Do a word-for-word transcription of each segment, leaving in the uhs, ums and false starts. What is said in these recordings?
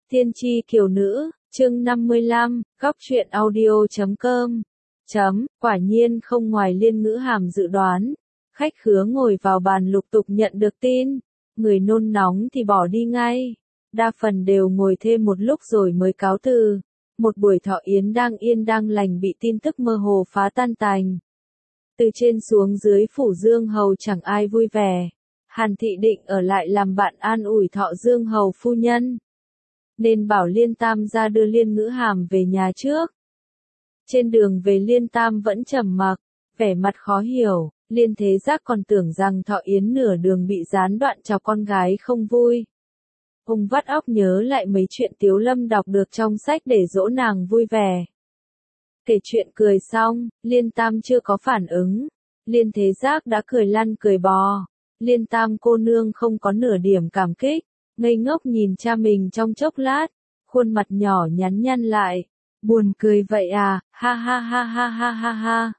Tiên tri kiều nữ, chương năm mươi lăm, góc truyện audio chấm com. Chấm, quả nhiên không ngoài Liên Ngữ Hàm dự đoán. Khách khứa ngồi vào bàn lục tục nhận được tin. Người nôn nóng thì bỏ đi ngay. Đa phần đều ngồi thêm một lúc rồi mới cáo từ. Một buổi thọ yến đang yên đang lành bị tin tức mơ hồ phá tan tành. Từ trên xuống dưới phủ Dương Hầu chẳng ai vui vẻ. Hàn Thị định ở lại làm bạn an ủi thọ Dương Hầu phu nhân. Nên bảo Liên Tam ra đưa Liên Ngữ Hàm về nhà trước. Trên đường về Liên Tam vẫn trầm mặc, vẻ mặt khó hiểu. Liên Thế Giác còn tưởng rằng thọ yến nửa đường bị gián đoạn cho con gái không vui. Ông vắt óc nhớ lại mấy chuyện Tiếu Lâm đọc được trong sách để dỗ nàng vui vẻ. Kể chuyện cười xong, Liên Tam chưa có phản ứng. Liên Thế Giác đã cười lăn cười bò. Liên Tam cô nương không có nửa điểm cảm kích, ngây ngốc nhìn cha mình trong chốc lát, khuôn mặt nhỏ nhắn nhăn lại. Buồn cười vậy à, ha ha ha ha ha ha ha.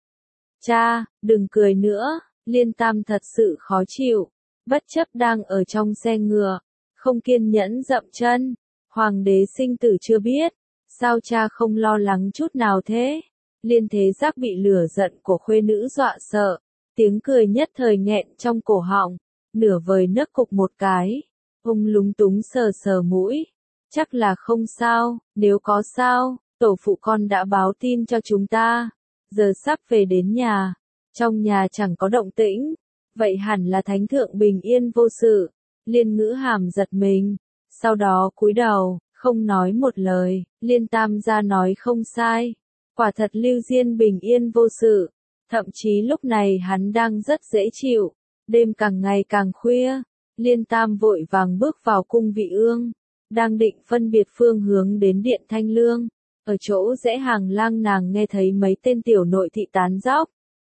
Cha, đừng cười nữa, Liên Tam thật sự khó chịu, bất chấp đang ở trong xe ngựa, không kiên nhẫn dậm chân. Hoàng đế sinh tử chưa biết, sao cha không lo lắng chút nào thế? Liên Thế Giác bị lửa giận của khuê nữ dọa sợ, tiếng cười nhất thời nghẹn trong cổ họng, nửa vời nấc cục một cái. Ông lúng túng sờ sờ mũi, chắc là không sao, nếu có sao, tổ phụ con đã báo tin cho chúng ta, giờ sắp về đến nhà, trong nhà chẳng có động tĩnh, vậy hẳn là thánh thượng bình yên vô sự. Liên Ngữ Hàm giật mình, sau đó cúi đầu, không nói một lời. Liên Tam gia nói không sai, quả thật Lưu Diên bình yên vô sự, thậm chí lúc này hắn đang rất dễ chịu. Đêm càng ngày càng khuya, Liên Tam vội vàng bước vào cung vị ương, đang định phân biệt phương hướng đến điện Thanh Lương. Ở chỗ rẽ hàng lang nàng nghe thấy mấy tên tiểu nội thị tán dóc.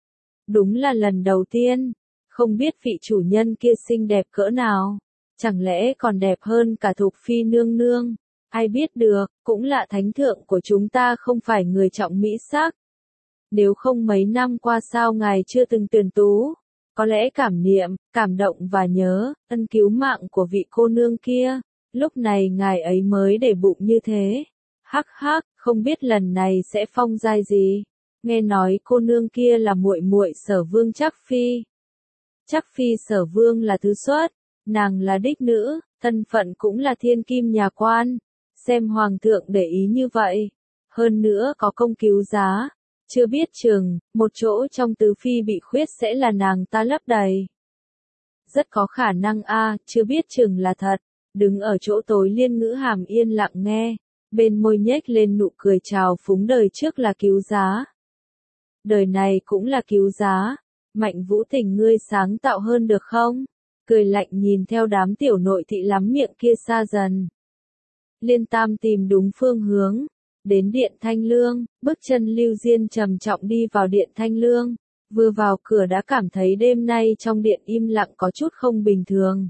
Đúng là lần đầu tiên, không biết vị chủ nhân kia xinh đẹp cỡ nào, chẳng lẽ còn đẹp hơn cả Thục Phi nương nương, ai biết được, cũng là thánh thượng của chúng ta không phải người trọng mỹ sắc. Nếu không mấy năm qua sao ngài chưa từng tuyển tú, có lẽ cảm niệm, cảm động và nhớ, ân cứu mạng của vị cô nương kia, lúc này ngài ấy mới để bụng như thế. Hắc hắc, không biết lần này sẽ phong giai gì. Nghe nói cô nương kia là muội muội Sở Vương Trắc Phi. Trắc Phi Sở Vương là thứ xuất, nàng là đích nữ, thân phận cũng là thiên kim nhà quan. Xem hoàng thượng để ý như vậy, hơn nữa có công cứu giá, chưa biết chừng, một chỗ trong tứ phi bị khuyết sẽ là nàng ta lấp đầy. Rất có khả năng a, chưa biết chừng là thật. Đứng ở chỗ tối Liên Ngữ Hàm yên lặng nghe, bên môi nhếch lên nụ cười trào phúng. Đời trước là cứu giá, đời này cũng là cứu giá. Mạnh Vũ Tình ngươi sáng tạo hơn được không? Cười lạnh nhìn theo đám tiểu nội thị lắm miệng kia xa dần. Liên Tam tìm đúng phương hướng, đến điện Thanh Lương, bước chân Lưu Diên trầm trọng đi vào điện Thanh Lương, vừa vào cửa đã cảm thấy đêm nay trong điện im lặng có chút không bình thường.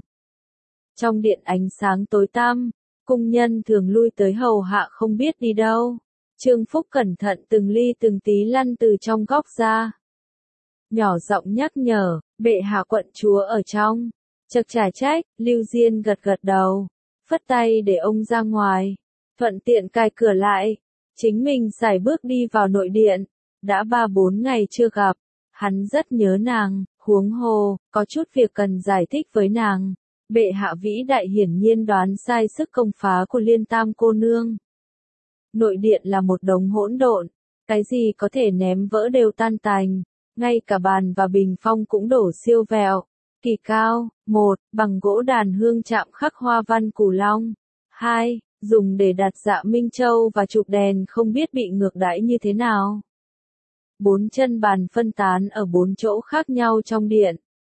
Trong điện ánh sáng tối tăm, cung nhân thường lui tới hầu hạ không biết đi đâu. Trương Phúc cẩn thận từng ly từng tí lăn từ trong góc ra, nhỏ giọng nhắc nhở, bệ hạ quận chúa ở trong. Chật chả trách, Lưu Diên gật gật đầu, phất tay để ông ra ngoài, thuận tiện cài cửa lại, chính mình sải bước đi vào nội điện. Đã ba bốn ngày chưa gặp, hắn rất nhớ nàng, huống hồ, có chút việc cần giải thích với nàng. Bệ hạ vĩ đại hiển nhiên đoán sai sức công phá của Liên Tam cô nương. Nội điện là một đống hỗn độn, cái gì có thể ném vỡ đều tan tành, ngay cả bàn và bình phong cũng đổ siêu vẹo. Kỳ cao, một, bằng gỗ đàn hương chạm khắc hoa văn củ long. Hai, dùng để đặt dạ Minh Châu và chụp đèn không biết bị ngược đãi như thế nào. Bốn chân bàn phân tán ở bốn chỗ khác nhau trong điện,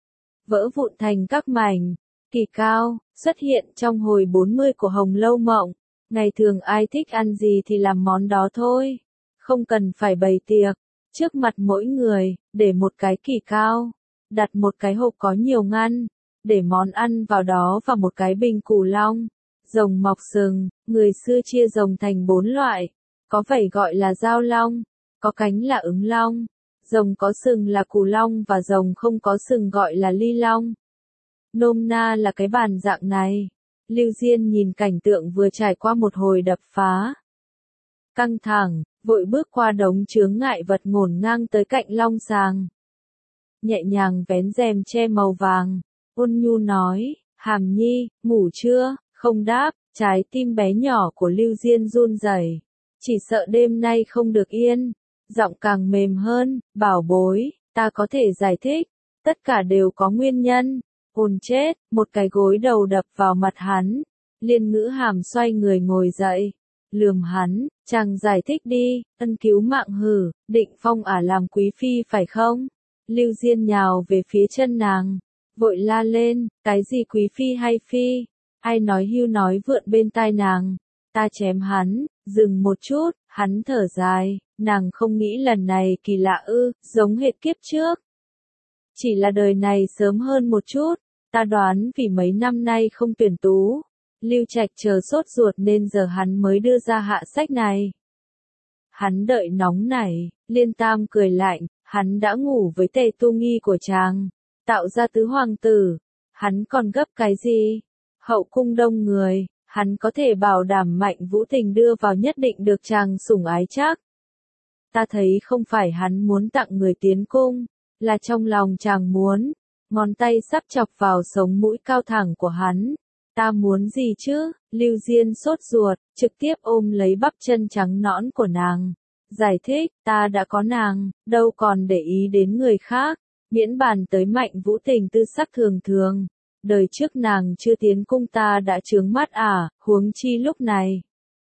vỡ vụn thành các mảnh. Kỳ cao, xuất hiện trong hồi bốn mươi của Hồng Lâu Mộng. Ngày thường ai thích ăn gì thì làm món đó thôi, không cần phải bày tiệc. Trước mặt mỗi người, để một cái kỳ cao, đặt một cái hộp có nhiều ngăn, để món ăn vào đó và một cái bình củ long. Rồng mọc sừng, người xưa chia rồng thành bốn loại, có vảy gọi là giao long, có cánh là ứng long, rồng có sừng là củ long và rồng không có sừng gọi là ly long. Nôm na là cái bàn dạng này, Lưu Diên nhìn cảnh tượng vừa trải qua một hồi đập phá. Căng thẳng, vội bước qua đống chướng ngại vật ngổn ngang tới cạnh long sàng. Nhẹ nhàng vén rèm che màu vàng, ôn nhu nói, Hàm Nhi, ngủ chưa? Không đáp, trái tim bé nhỏ của Lưu Diên run rẩy, chỉ sợ đêm nay không được yên. Giọng càng mềm hơn, bảo bối, ta có thể giải thích, tất cả đều có nguyên nhân. Ôn chết, một cái gối đầu đập vào mặt hắn. Liên Ngữ Hàm xoay người ngồi dậy, lườm hắn, chàng giải thích đi, ân cứu mạng hử, định phong ả làm quý phi phải không? Lưu Diên nhào về phía chân nàng, vội la lên, cái gì quý phi hay phi? Ai nói hưu nói vượn bên tai nàng, ta chém hắn. Dừng một chút, hắn thở dài, nàng không nghĩ lần này kỳ lạ ư, giống hệt kiếp trước. Chỉ là đời này sớm hơn một chút, ta đoán vì mấy năm nay không tuyển tú. Lưu Trạch chờ sốt ruột nên giờ hắn mới đưa ra hạ sách này. Hắn đợi nóng nảy, Liên Tam cười lạnh, hắn đã ngủ với Tề Tu Nghi của chàng, tạo ra tứ hoàng tử, hắn còn gấp cái gì? Hậu cung đông người, hắn có thể bảo đảm Mạnh Vũ Tình đưa vào nhất định được chàng sủng ái chắc. Ta thấy không phải hắn muốn tặng người tiến cung, là trong lòng chàng muốn. Ngón tay sắp chọc vào sống mũi cao thẳng của hắn. Ta muốn gì chứ? Lưu Diên sốt ruột, trực tiếp ôm lấy bắp chân trắng nõn của nàng. Giải thích, ta đã có nàng, đâu còn để ý đến người khác, miễn bàn tới Mạnh Vũ Tình tư sắc thường thường. Đời trước nàng chưa tiến cung ta đã chướng mắt à, huống chi lúc này.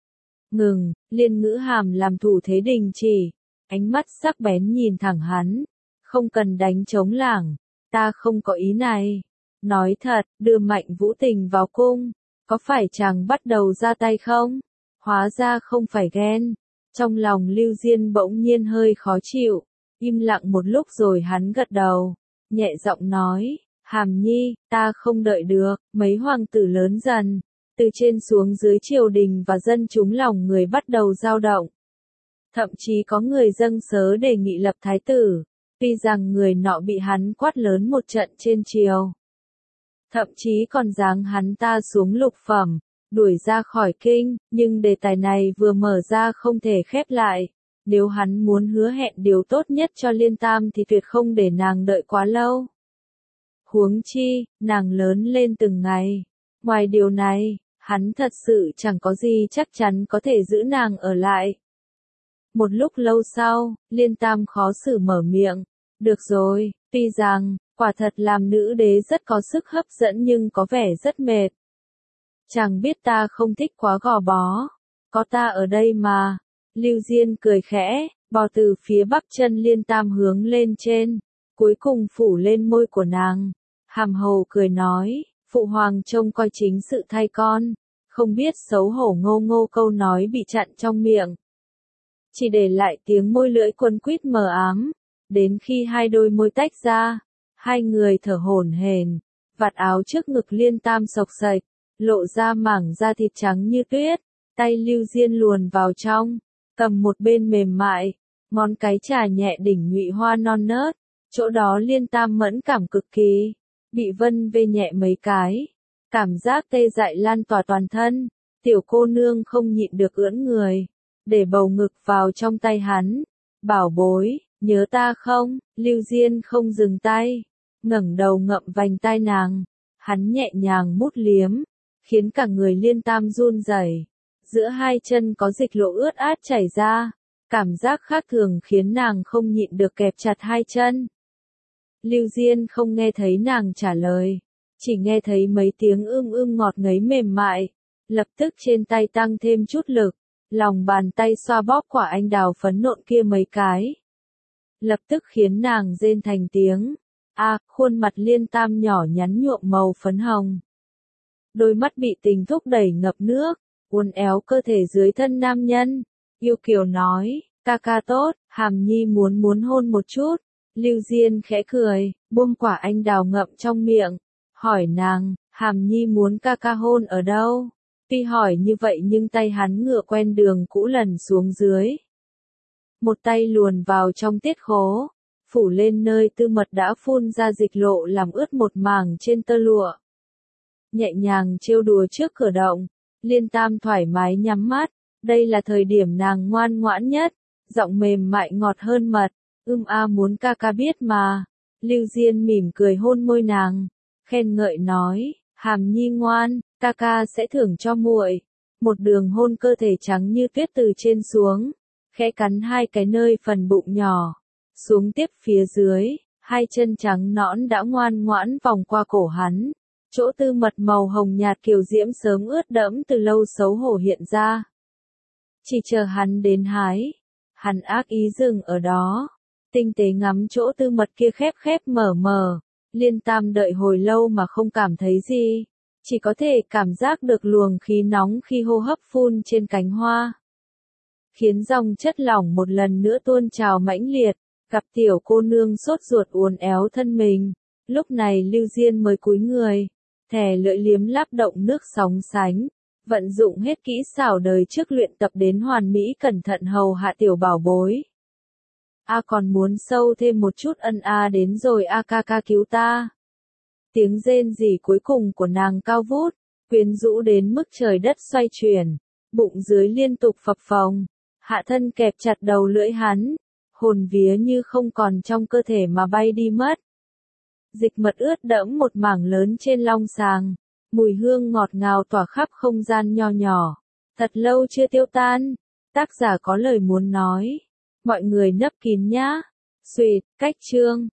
Ngừng, Liên Ngữ Hàm làm thủ thế đình chỉ, ánh mắt sắc bén nhìn thẳng hắn. Không cần đánh trống lảng, ta không có ý này. Nói thật, đưa Mạnh Vũ Tình vào cung, có phải chàng bắt đầu ra tay không? Hóa ra không phải ghen. Trong lòng Lưu Diên bỗng nhiên hơi khó chịu, im lặng một lúc rồi hắn gật đầu, nhẹ giọng nói, Hàm Nhi, ta không đợi được, mấy hoàng tử lớn dần, từ trên xuống dưới triều đình và dân chúng lòng người bắt đầu dao động. Thậm chí có người dâng sớ đề nghị lập thái tử, tuy rằng người nọ bị hắn quát lớn một trận trên triều. Thậm chí còn giáng hắn ta xuống lục phẩm, đuổi ra khỏi kinh, nhưng đề tài này vừa mở ra không thể khép lại. Nếu hắn muốn hứa hẹn điều tốt nhất cho Liên Tam thì tuyệt không để nàng đợi quá lâu. Huống chi, nàng lớn lên từng ngày. Ngoài điều này, hắn thật sự chẳng có gì chắc chắn có thể giữ nàng ở lại. Một lúc lâu sau, Liên Tam khó xử mở miệng. Được rồi, tuy rằng, quả thật làm nữ đế rất có sức hấp dẫn nhưng có vẻ rất mệt. Chàng biết ta không thích quá gò bó. Có ta ở đây mà. Lưu Diên cười khẽ, bò từ phía bắp chân Liên Tam hướng lên trên, cuối cùng phủ lên môi của nàng. Hàm hầu cười nói, phụ hoàng trông coi chính sự thay con, không biết xấu hổ ngô ngô câu nói bị chặn trong miệng. Chỉ để lại tiếng môi lưỡi quấn quýt mờ ám, đến khi hai đôi môi tách ra, hai người thở hổn hển, vạt áo trước ngực Liên Tam xộc xệch, lộ ra mảng da thịt trắng như tuyết, tay Lưu Diên luồn vào trong, cầm một bên mềm mại, ngón cái trà nhẹ đỉnh nhụy hoa non nớt, chỗ đó Liên Tam mẫn cảm cực kỳ, bị vân vê nhẹ mấy cái, cảm giác tê dại lan tỏa toàn thân, tiểu cô nương không nhịn được ưỡn người, để bầu ngực vào trong tay hắn, bảo bối, nhớ ta không? Lưu Diên không dừng tay, ngẩng đầu ngậm vành tai nàng, hắn nhẹ nhàng mút liếm, khiến cả người Liên Tam run rẩy. Giữa hai chân có dịch lộ ướt át chảy ra, cảm giác khác thường khiến nàng không nhịn được kẹp chặt hai chân. Lưu Diên không nghe thấy nàng trả lời, chỉ nghe thấy mấy tiếng ưm ưm ngọt ngấy mềm mại, lập tức trên tay tăng thêm chút lực, lòng bàn tay xoa bóp quả anh đào phấn nộn kia mấy cái. Lập tức khiến nàng rên thành tiếng, a, khuôn mặt Liên Tam nhỏ nhắn nhuộm màu phấn hồng. Đôi mắt bị tình thúc đẩy ngập nước, uốn éo cơ thể dưới thân nam nhân, yêu kiều nói, ca ca tốt, Hàm Nhi muốn muốn hôn một chút. Lưu Diên khẽ cười, buông quả anh đào ngậm trong miệng, hỏi nàng, Hàm Nhi muốn ca ca hôn ở đâu? Tuy hỏi như vậy nhưng tay hắn ngựa quen đường cũ lần xuống dưới. Một tay luồn vào trong tiết khố, phủ lên nơi tư mật đã phun ra dịch lộ làm ướt một mảng trên tơ lụa. nhẹ nhàng trêu đùa trước cửa động. Liên Tam thoải mái nhắm mắt, đây là thời điểm nàng ngoan ngoãn nhất, giọng mềm mại ngọt hơn mật, ưm a muốn ca ca biết mà. Lưu Diên mỉm cười hôn môi nàng, khen ngợi nói, Hàm Nhi ngoan, ca ca sẽ thưởng cho muội. Một đường hôn cơ thể trắng như tuyết từ trên xuống, khẽ cắn hai cái nơi phần bụng nhỏ, xuống tiếp phía dưới, hai chân trắng nõn đã ngoan ngoãn vòng qua cổ hắn. Chỗ tư mật màu hồng nhạt kiều diễm sớm ướt đẫm từ lâu xấu hổ hiện ra. Chỉ chờ hắn đến hái, hắn ác ý dừng ở đó, tinh tế ngắm chỗ tư mật kia khép khép mở mở. Liên Tam đợi hồi lâu mà không cảm thấy gì, chỉ có thể cảm giác được luồng khí nóng khi hô hấp phun trên cánh hoa, khiến dòng chất lỏng một lần nữa tuôn trào mãnh liệt. Gặp tiểu cô nương sốt ruột uốn éo thân mình, lúc này Lưu Diên mới cúi người, thè lưỡi liếm láp động nước sóng sánh, vận dụng hết kỹ xảo đời trước luyện tập đến hoàn mỹ cẩn thận hầu hạ tiểu bảo bối. A còn muốn sâu thêm một chút ân a đến rồi a ca ca cứu ta. Tiếng rên rỉ cuối cùng của nàng cao vút, quyến rũ đến mức trời đất xoay chuyển, bụng dưới liên tục phập phồng, hạ thân kẹp chặt đầu lưỡi hắn, hồn vía như không còn trong cơ thể mà bay đi mất. Dịch mật ướt đẫm một mảng lớn trên long sàng, mùi hương ngọt ngào tỏa khắp không gian nho nhỏ, thật lâu chưa tiêu tan. Tác giả có lời muốn nói, mọi người nấp kín nhá. Xuỵt, cách chương.